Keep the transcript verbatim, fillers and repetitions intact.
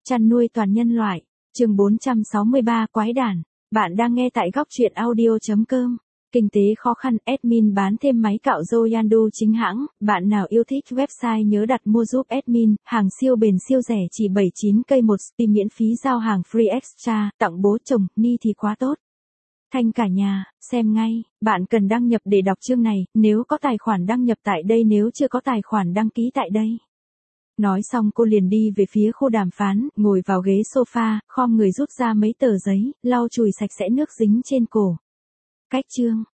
Chăn nuôi toàn nhân loại, chương bốn trăm sáu mươi ba Quái đản. Bạn đang nghe tại góc truyện audio chấm com. Kinh tế khó khăn, admin bán thêm máy cạo râu Yandu chính hãng. Bạn nào yêu thích website nhớ đặt mua giúp admin, hàng siêu bền siêu rẻ chỉ bảy mươi chín cây một Steam miễn phí giao hàng free extra, tặng bố chồng, ni thì quá tốt. Thanh cả nhà, xem ngay, bạn cần đăng nhập để đọc chương này, nếu có tài khoản đăng nhập tại đây, nếu chưa có tài khoản đăng ký tại đây. Nói xong cô liền đi về phía khu đàm phán, ngồi vào ghế sofa, khom người rút ra mấy tờ giấy, lau chùi sạch sẽ nước dính trên cổ. Cách chương,